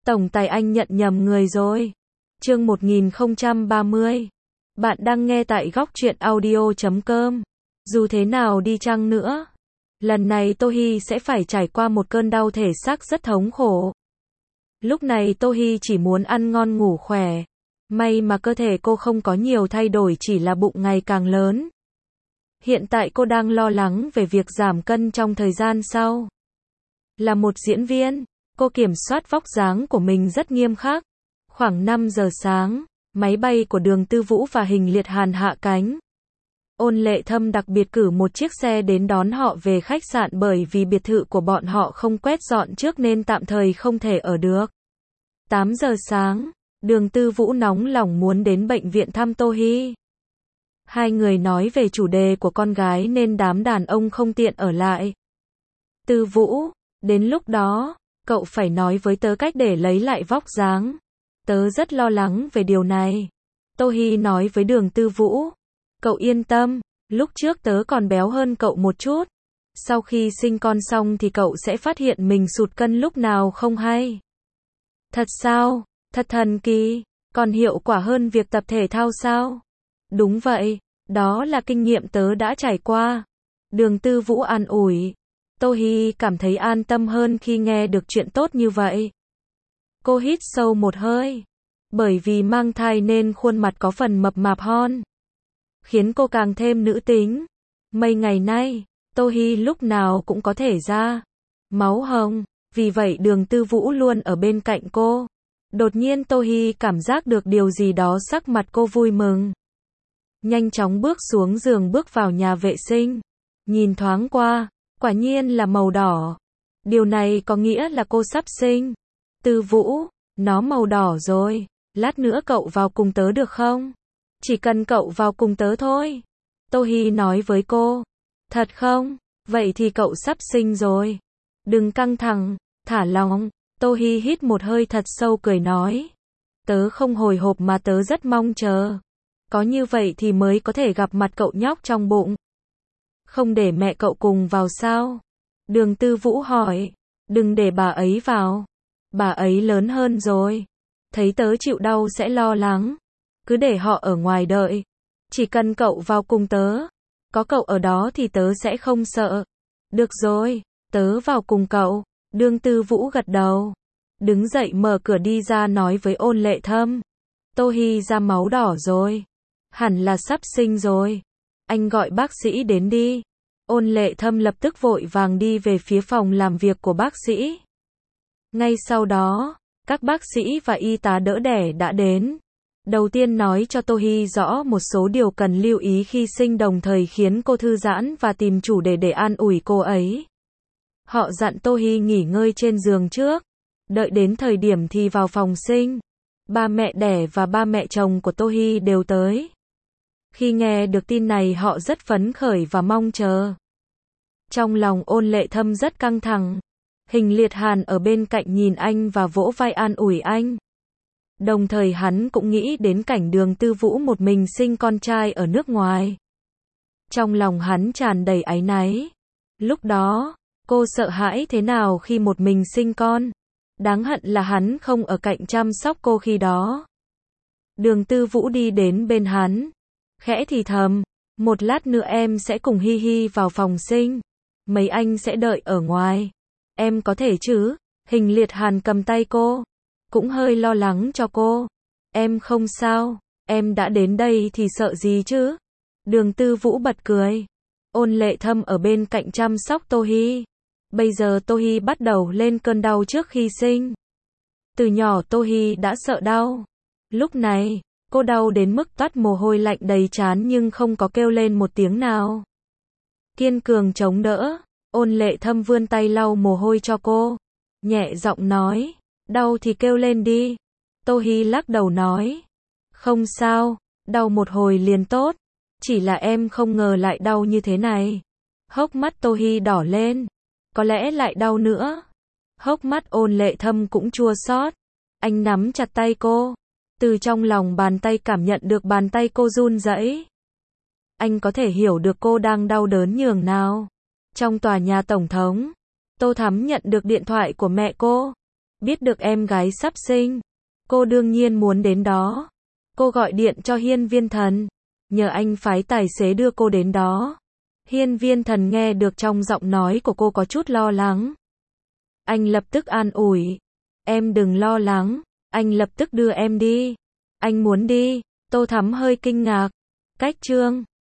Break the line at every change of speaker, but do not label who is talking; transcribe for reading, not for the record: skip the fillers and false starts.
Tổng tài anh nhận nhầm người rồi. Chương 1030. Bạn đang nghe tại góc truyện audio.com. Dù thế nào đi chăng nữa, lần này Tohi sẽ phải trải qua một cơn đau thể xác rất thống khổ. Lúc này Tohi chỉ muốn ăn ngon ngủ khỏe. May mà cơ thể cô không có nhiều thay đổi, chỉ là bụng ngày càng lớn. Hiện tại cô đang lo lắng về việc giảm cân trong thời gian sau. Là một diễn viên, cô kiểm soát vóc dáng của mình rất nghiêm khắc. Khoảng 5 giờ sáng, máy bay của Đường Tư Vũ và Hình Liệt Hàn hạ cánh. Ôn Lệ Thâm đặc biệt cử một chiếc xe đến đón họ về khách sạn bởi vì biệt thự của bọn họ không quét dọn trước nên tạm thời không thể ở được. 8 giờ sáng, Đường Tư Vũ nóng lòng muốn đến bệnh viện thăm Tohi. Hai người nói về chủ đề của con gái nên đám đàn ông không tiện ở lại. Tư Vũ, đến lúc đó, cậu phải nói với tớ cách để lấy lại vóc dáng. Tớ rất lo lắng về điều này. Tohi nói với Đường Tư Vũ. Cậu yên tâm, lúc trước tớ còn béo hơn cậu một chút. Sau khi sinh con xong thì cậu sẽ phát hiện mình sụt cân lúc nào không hay. Thật sao? Thật thần kỳ. Còn hiệu quả hơn việc tập thể thao sao? Đúng vậy, đó là kinh nghiệm tớ đã trải qua. Đường Tư Vũ an ủi. Tohi cảm thấy an tâm hơn khi nghe được chuyện tốt như vậy. Cô hít sâu một hơi. Bởi vì mang thai nên khuôn mặt có phần mập mạp hơn, khiến cô càng thêm nữ tính. Mấy ngày nay, Tohi lúc nào cũng có thể ra máu hồng, vì vậy Đường Tư Vũ luôn ở bên cạnh cô. Đột nhiên Tohi cảm giác được điều gì đó, sắc mặt cô vui mừng. Nhanh chóng bước xuống giường bước vào nhà vệ sinh. Nhìn thoáng qua, quả nhiên là màu đỏ. Điều này có nghĩa là cô sắp sinh. Tư Vũ, nó màu đỏ rồi, lát nữa cậu vào cùng tớ được không? Chỉ cần cậu vào cùng tớ thôi. Tohi nói với cô. Thật không? Vậy thì cậu sắp sinh rồi. Đừng căng thẳng, thả lỏng. Tohi hít một hơi thật sâu cười nói. Tớ không hồi hộp mà tớ rất mong chờ. Có như vậy thì mới có thể gặp mặt cậu nhóc trong bụng. Không để mẹ cậu cùng vào sao? Đường Tư Vũ hỏi. Đừng để bà ấy vào. Bà ấy lớn hơn rồi. Thấy tớ chịu đau sẽ lo lắng. Cứ để họ ở ngoài đợi. Chỉ cần cậu vào cùng tớ. Có cậu ở đó thì tớ sẽ không sợ. Được rồi, tớ vào cùng cậu. Đường Tư Vũ gật đầu. Đứng dậy mở cửa đi ra nói với Ôn Lệ Thâm. Tohi ra máu đỏ rồi. Hẳn là sắp sinh rồi. Anh gọi bác sĩ đến đi. Ôn Lệ Thâm lập tức vội vàng đi về phía phòng làm việc của bác sĩ. Ngay sau đó, các bác sĩ và y tá đỡ đẻ đã đến. Đầu tiên nói cho Tohi rõ một số điều cần lưu ý khi sinh, đồng thời khiến cô thư giãn và tìm chủ đề để an ủi cô ấy. Họ dặn Tohi nghỉ ngơi trên giường trước. Đợi đến thời điểm thì vào phòng sinh. Ba mẹ đẻ và ba mẹ chồng của Tohi đều tới. Khi nghe được tin này họ rất phấn khởi và mong chờ. Trong lòng Ôn Lệ Thâm rất căng thẳng. Hình Liệt Hàn ở bên cạnh nhìn anh và vỗ vai an ủi anh. Đồng thời hắn cũng nghĩ đến cảnh Đường Tư Vũ một mình sinh con trai ở nước ngoài. Trong lòng hắn tràn đầy áy náy. Lúc đó, cô sợ hãi thế nào khi một mình sinh con. Đáng hận là hắn không ở cạnh chăm sóc cô khi đó. Đường Tư Vũ đi đến bên hắn. Khẽ thì thầm, một lát nữa em sẽ cùng Hi Hi vào phòng sinh. Mấy anh sẽ đợi ở ngoài. Em có thể chứ? Hình Liệt Hàn cầm tay cô. Cũng hơi lo lắng cho cô. Em không sao, em đã đến đây thì sợ gì chứ? Đường Tư Vũ bật cười. Ôn Lệ Thâm ở bên cạnh chăm sóc Tohi. Bây giờ Tohi bắt đầu lên cơn đau trước khi sinh. Từ nhỏ Tohi đã sợ đau. Lúc này, cô đau đến mức toát mồ hôi lạnh đầy trán nhưng không có kêu lên một tiếng nào. Kiên cường chống đỡ. Ôn Lệ Thâm vươn tay lau mồ hôi cho cô. Nhẹ giọng nói. Đau thì kêu lên đi. Tohi lắc đầu nói. Không sao, đau một hồi liền tốt. Chỉ là em không ngờ lại đau như thế này. Hốc mắt Tohi đỏ lên. Có lẽ lại đau nữa. Hốc mắt Ôn Lệ Thâm cũng chua xót. Anh nắm chặt tay cô. Từ trong lòng bàn tay cảm nhận được bàn tay cô run rẩy. Anh có thể hiểu được cô đang đau đớn nhường nào. Trong tòa nhà tổng thống, Tô Thắm nhận được điện thoại của mẹ cô. Biết được em gái sắp sinh, cô đương nhiên muốn đến đó. Cô gọi điện cho Hiên Viên Thần, nhờ anh phái tài xế đưa cô đến đó. Hiên Viên Thần nghe được trong giọng nói của cô có chút lo lắng. Anh lập tức an ủi, em đừng lo lắng, anh lập tức đưa em đi. Anh muốn đi. Tô Thắm hơi kinh ngạc. Cách chương